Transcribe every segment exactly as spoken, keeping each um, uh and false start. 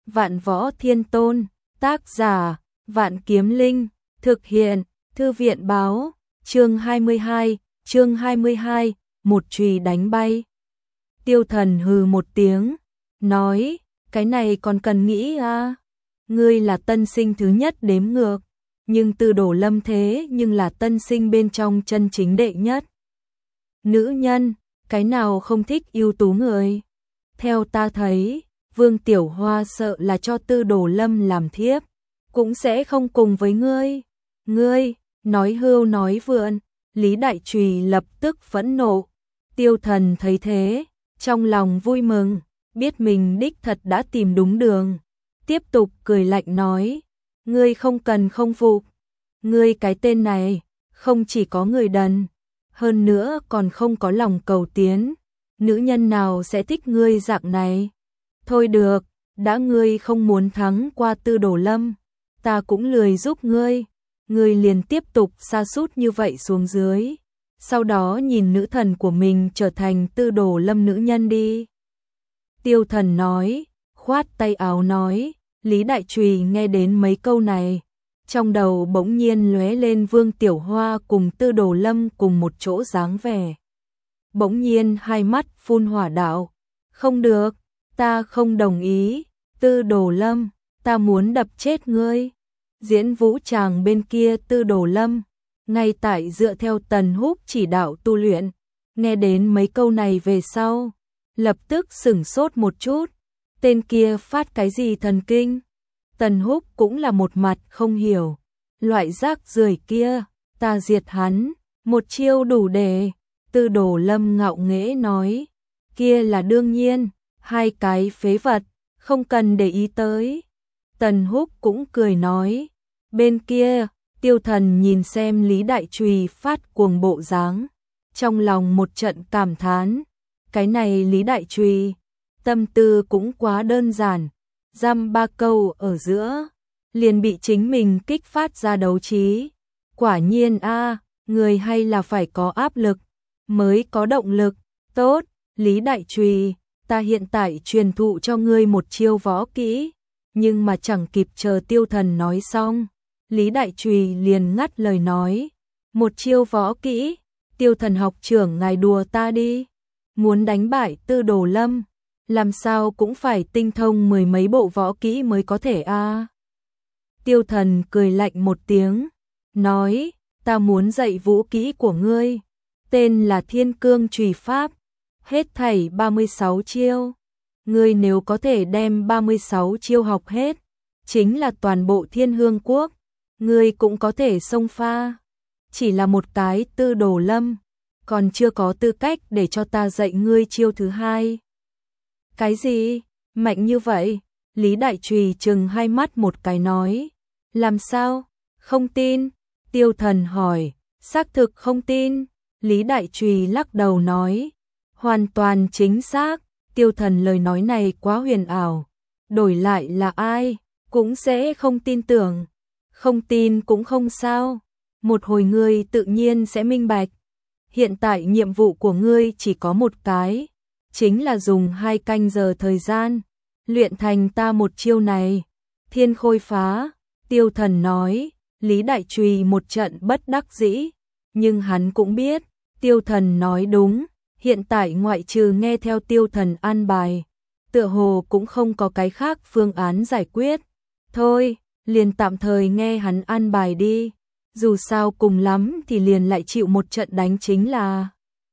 Vạn Võ Thiên Tôn, tác giả, Vạn Kiếm Linh, thực hiện, Thư viện báo, chương hai mươi hai, chương hai mươi hai, một chùy đánh bay. Tiêu Thần hừ một tiếng, nói, cái này còn cần nghĩ à? Ngươi là tân sinh thứ nhất đếm ngược, nhưng Tư Đồ Lâm thế nhưng là tân sinh bên trong chân chính đệ nhất. Nữ nhân, cái nào không thích ưu tú người? Theo ta thấy, Vương Tiểu Hoa sợ là cho Tư Đồ Lâm làm thiếp, cũng sẽ không cùng với ngươi. Ngươi, nói hưu nói vượn, Lý Đại Trùy lập tức phẫn nộ. Tiêu Thần thấy thế, trong lòng vui mừng, biết mình đích thật đã tìm đúng đường. Tiếp tục cười lạnh nói, ngươi không cần không phục. Ngươi cái tên này, không chỉ có người đần, hơn nữa còn không có lòng cầu tiến. Nữ nhân nào sẽ thích ngươi dạng này? Thôi được, đã ngươi không muốn thắng qua Tư Đồ Lâm, ta cũng lười giúp ngươi. Ngươi liền tiếp tục sa sút như vậy xuống dưới, sau đó nhìn nữ thần của mình trở thành Tư Đồ Lâm nữ nhân đi. Tiêu Thần nói, khoát tay áo nói. Lý Đại Trùy nghe đến mấy câu này, trong đầu bỗng nhiên lóe lên Vương Tiểu Hoa cùng Tư Đồ Lâm cùng một chỗ dáng vẻ. Bỗng nhiên hai mắt phun hỏa đạo, không được, ta không đồng ý, Tư Đồ Lâm, ta muốn đập chết ngươi. Diễn vũ tràng bên kia Tư Đồ Lâm, ngay tại dựa theo Tần Húc chỉ đạo tu luyện, nghe đến mấy câu này về sau, lập tức sửng sốt một chút, tên kia phát cái gì thần kinh? Tần Húc cũng là một mặt không hiểu, loại rác rưởi kia, ta diệt hắn, một chiêu đủ để. Tư Đồ Lâm ngạo nghễ nói, kia là đương nhiên, hai cái phế vật, không cần để ý tới. Tần Húc cũng cười nói, bên kia, Tiêu Thần nhìn xem Lý Đại Trùy phát cuồng bộ dáng, trong lòng một trận cảm thán, cái này Lý Đại Trùy, tâm tư cũng quá đơn giản, dăm ba câu ở giữa, liền bị chính mình kích phát ra đấu trí. Quả nhiên a, người hay là phải có áp lực, mới có động lực. Tốt, Lý Đại Trùy, ta hiện tại truyền thụ cho ngươi một chiêu võ kỹ. Nhưng mà chẳng kịp chờ Tiêu Thần nói xong, Lý Đại Trùy liền ngắt lời nói, một chiêu võ kỹ, Tiêu Thần học trưởng ngài đùa ta đi, muốn đánh bại Tư Đồ Lâm, làm sao cũng phải tinh thông mười mấy bộ võ kỹ mới có thể a. À. Tiêu Thần cười lạnh một tiếng, nói, ta muốn dạy vũ kỹ của ngươi, tên là Thiên Cương Trùy Pháp, hết thảy ba mươi sáu chiêu. Ngươi nếu có thể đem ba mươi sáu chiêu học hết, chính là toàn bộ Thiên Hương Quốc, ngươi cũng có thể xông pha. Chỉ là một cái Tư Đồ Lâm, còn chưa có tư cách để cho ta dạy ngươi chiêu thứ hai. Cái gì? Mạnh như vậy? Lý Đại Trùy trừng hai mắt một cái nói. Làm sao? Không tin? Tiêu Thần hỏi. Xác thực không tin? Lý Đại Trùy lắc đầu nói. Hoàn toàn chính xác. Tiêu Thần lời nói này quá huyền ảo. Đổi lại là ai? Cũng sẽ không tin tưởng. Không tin cũng không sao. Một hồi ngươi tự nhiên sẽ minh bạch. Hiện tại nhiệm vụ của ngươi chỉ có một cái. Chính là dùng hai canh giờ thời gian, luyện thành ta một chiêu này. Thiên Khôi Phá, Tiêu Thần nói. Lý Đại Trùy một trận bất đắc dĩ, nhưng hắn cũng biết, Tiêu Thần nói đúng, hiện tại ngoại trừ nghe theo Tiêu Thần an bài, tựa hồ cũng không có cái khác phương án giải quyết. Thôi, liền tạm thời nghe hắn an bài đi, dù sao cùng lắm thì liền lại chịu một trận đánh chính là.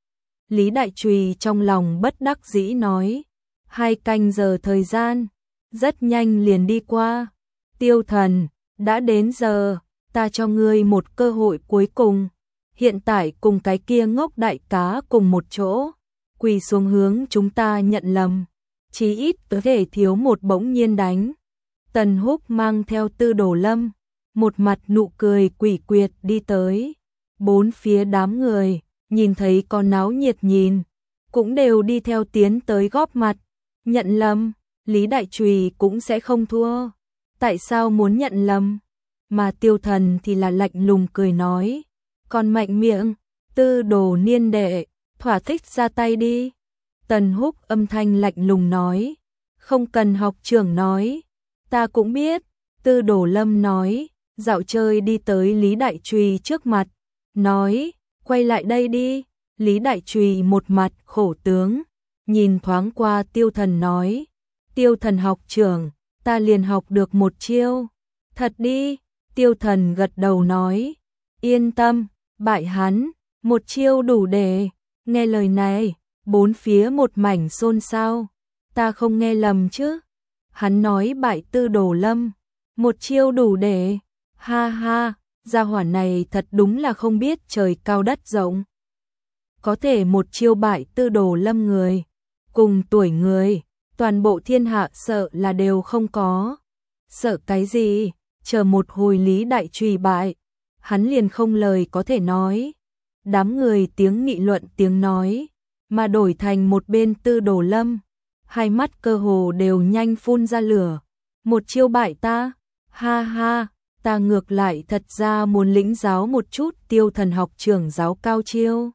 Lý Đại Trùy trong lòng bất đắc dĩ nói, hai canh giờ thời gian, rất nhanh liền đi qua. Tiêu Thần, đã đến giờ, ta cho ngươi một cơ hội cuối cùng, hiện tại cùng cái kia ngốc đại cá cùng một chỗ, quỳ xuống hướng chúng ta nhận lầm, chí ít có thể thiếu một bỗng nhiên đánh. Tần Húc mang theo Tư Đồ Lâm, một mặt nụ cười quỷ quyệt đi tới, bốn phía đám người. Nhìn thấy con náo nhiệt nhìn, cũng đều đi theo tiến tới góp mặt, nhận lầm, Lý Đại Trùy cũng sẽ không thua. Tại sao muốn nhận lầm? Mà Tiêu Thần thì là lạnh lùng cười nói, còn mạnh miệng, Tư Đồ niên đệ, thỏa thích ra tay đi. Tần Húc âm thanh lạnh lùng nói, không cần học trưởng nói, Ta cũng biết, Tư Đồ Lâm nói, dạo chơi đi tới Lý Đại Trùy trước mặt, nói, quay lại đây đi. Lý Đại Trùy một mặt khổ tướng, nhìn thoáng qua Tiêu Thần nói, Tiêu Thần học trưởng, ta liền học được một chiêu. Thật đi, Tiêu Thần gật đầu nói, yên tâm, bại hắn, một chiêu đủ để. Nghe lời này, bốn phía một mảnh xôn xao, ta không nghe lầm chứ? Hắn nói bại Tư Đồ Lâm, một chiêu đủ để. Ha ha, gia hỏa này thật đúng là không biết trời cao đất rộng. Có thể một chiêu bại Tư Đồ Lâm người, cùng tuổi người, toàn bộ thiên hạ sợ là đều không có. Sợ cái gì? Chờ một hồi Lý Đại Trùy bại, hắn liền không lời có thể nói. Đám người tiếng nghị luận tiếng nói, mà đổi thành một bên Tư Đồ Lâm, hai mắt cơ hồ đều nhanh phun ra lửa. Một chiêu bại ta? Ha ha, ta ngược lại thật ra muốn lĩnh giáo một chút Tiêu Thần học trưởng giáo cao chiêu.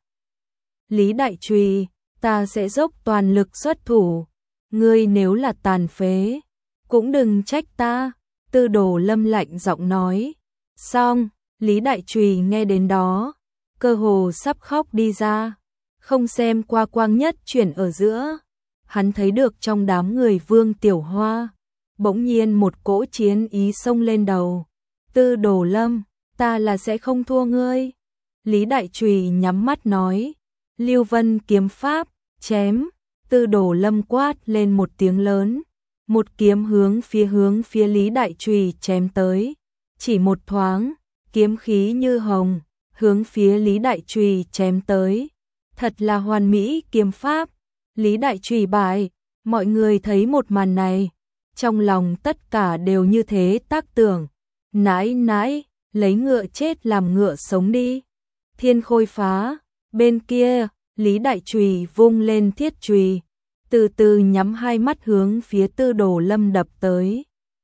Lý Đại Trùy, ta sẽ dốc toàn lực xuất thủ, ngươi nếu là tàn phế, cũng đừng trách ta. Tư Đồ Lâm lạnh giọng nói. Xong, Lý Đại Trùy nghe đến đó, cơ hồ sắp khóc đi ra, không xem qua quang nhất chuyển ở giữa. Hắn thấy được trong đám người Vương Tiểu Hoa, bỗng nhiên một cỗ chiến ý xông lên đầu. Tư Đồ Lâm, ta là sẽ không thua ngươi. Lý Đại Trùy nhắm mắt nói, Lưu Vân kiếm pháp, chém. Tư Đồ Lâm quát lên một tiếng lớn, một kiếm hướng phía hướng phía Lý Đại Trùy chém tới. Chỉ một thoáng, kiếm khí như hồng, hướng phía Lý Đại Trùy chém tới. Thật là hoàn mỹ kiếm pháp. Lý Đại Trùy bại, mọi người thấy một màn này, trong lòng tất cả đều như thế tác tưởng. Nãi nãi, lấy ngựa chết làm ngựa sống đi. Thiên khôi phá, bên kia, Lý Đại Trùy vung lên thiết chùy, từ từ nhắm hai mắt hướng phía Tư Đồ Lâm đập tới.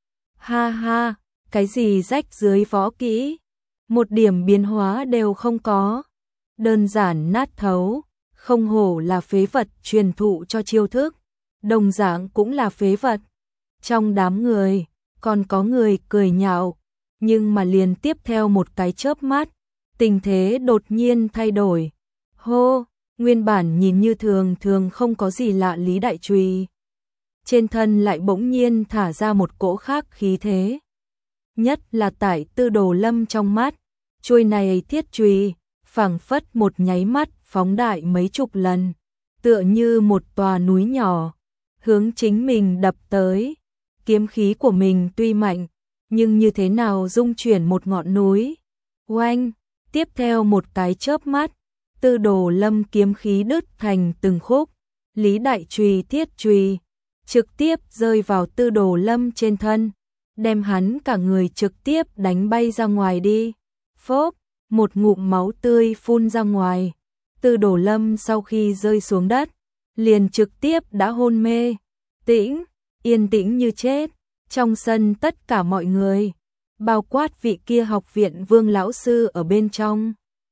Ha ha, cái gì rách dưới võ kỹ, một điểm biến hóa đều không có, đơn giản nát thấu, không hổ là phế vật truyền thụ cho chiêu thức, đồng dạng cũng là phế vật. Trong đám người, còn có người cười nhạo, nhưng mà liền tiếp theo một cái chớp mắt, tình thế đột nhiên thay đổi. Hô, nguyên bản nhìn như thường thường không có gì lạ Lý Đại Trùy, trên thân lại bỗng nhiên thả ra một cỗ khác khí thế. Nhất là tại Tư Đồ Lâm trong mắt, chuôi này thiết chùy, phảng phất một nháy mắt phóng đại mấy chục lần, tựa như một tòa núi nhỏ, hướng chính mình đập tới. Kiếm khí của mình tuy mạnh, nhưng như thế nào dung chuyển một ngọn núi. Oanh, tiếp theo một cái chớp mắt, Tư Đồ Lâm kiếm khí đứt thành từng khúc, Lý Đại Trùy thiết chùy trực tiếp rơi vào Tư Đồ Lâm trên thân, đem hắn cả người trực tiếp đánh bay ra ngoài đi. Phốp, một ngụm máu tươi phun ra ngoài. Tư Đồ Lâm sau khi rơi xuống đất, liền trực tiếp đã hôn mê. Tĩnh, yên tĩnh như chết. Trong sân tất cả mọi người, bao quát vị kia học viện Vương lão sư ở bên trong,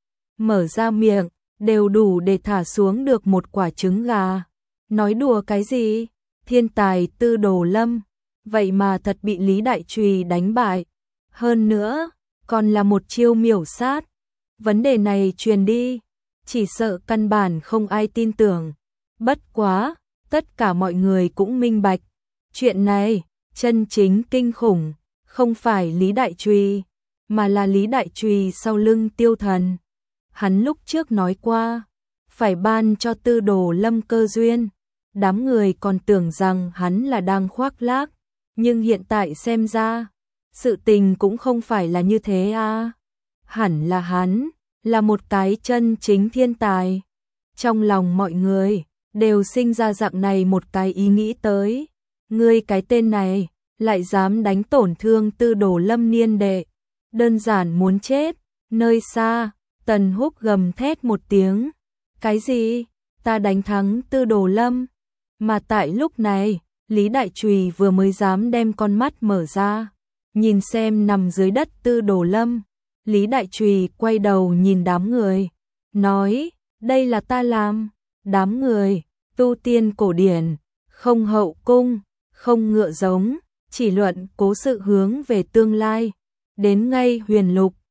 mở ra miệng, đều đủ để thả xuống được một quả trứng gà. Nói đùa cái gì? Thiên tài Tư Đồ Lâm, vậy mà thật bị Lý Đại Trùy đánh bại. Hơn nữa, còn là một chiêu miểu sát. Vấn đề này truyền đi, chỉ sợ căn bản không ai tin tưởng. Bất quá, tất cả mọi người cũng minh bạch. Chuyện này, chân chính kinh khủng, không phải Lý Đại Trùy, mà là Lý Đại Trùy sau lưng Tiêu Thần. Hắn lúc trước nói qua, phải ban cho Tư Đồ Lâm cơ duyên. Đám người còn tưởng rằng hắn là đang khoác lác, nhưng hiện tại xem ra, sự tình cũng không phải là như thế à. Hẳn là hắn, là một cái chân chính thiên tài. Trong lòng mọi người, đều sinh ra dạng này một cái ý nghĩ tới. Ngươi cái tên này, lại dám đánh tổn thương Tư Đồ Lâm niên đệ. Đơn giản muốn chết. Nơi xa, Tần Húc gầm thét một tiếng. Cái gì? Ta đánh thắng Tư Đồ Lâm? Mà tại lúc này, Lý Đại Trùy vừa mới dám đem con mắt mở ra, nhìn xem nằm dưới đất Tư Đồ Lâm. Lý Đại Trùy quay đầu nhìn đám người, nói, đây là ta làm. Đám người, tu tiên cổ điển, không hậu cung, không ngựa giống, chỉ luận cố sự hướng về tương lai. Đến ngay huyền lục,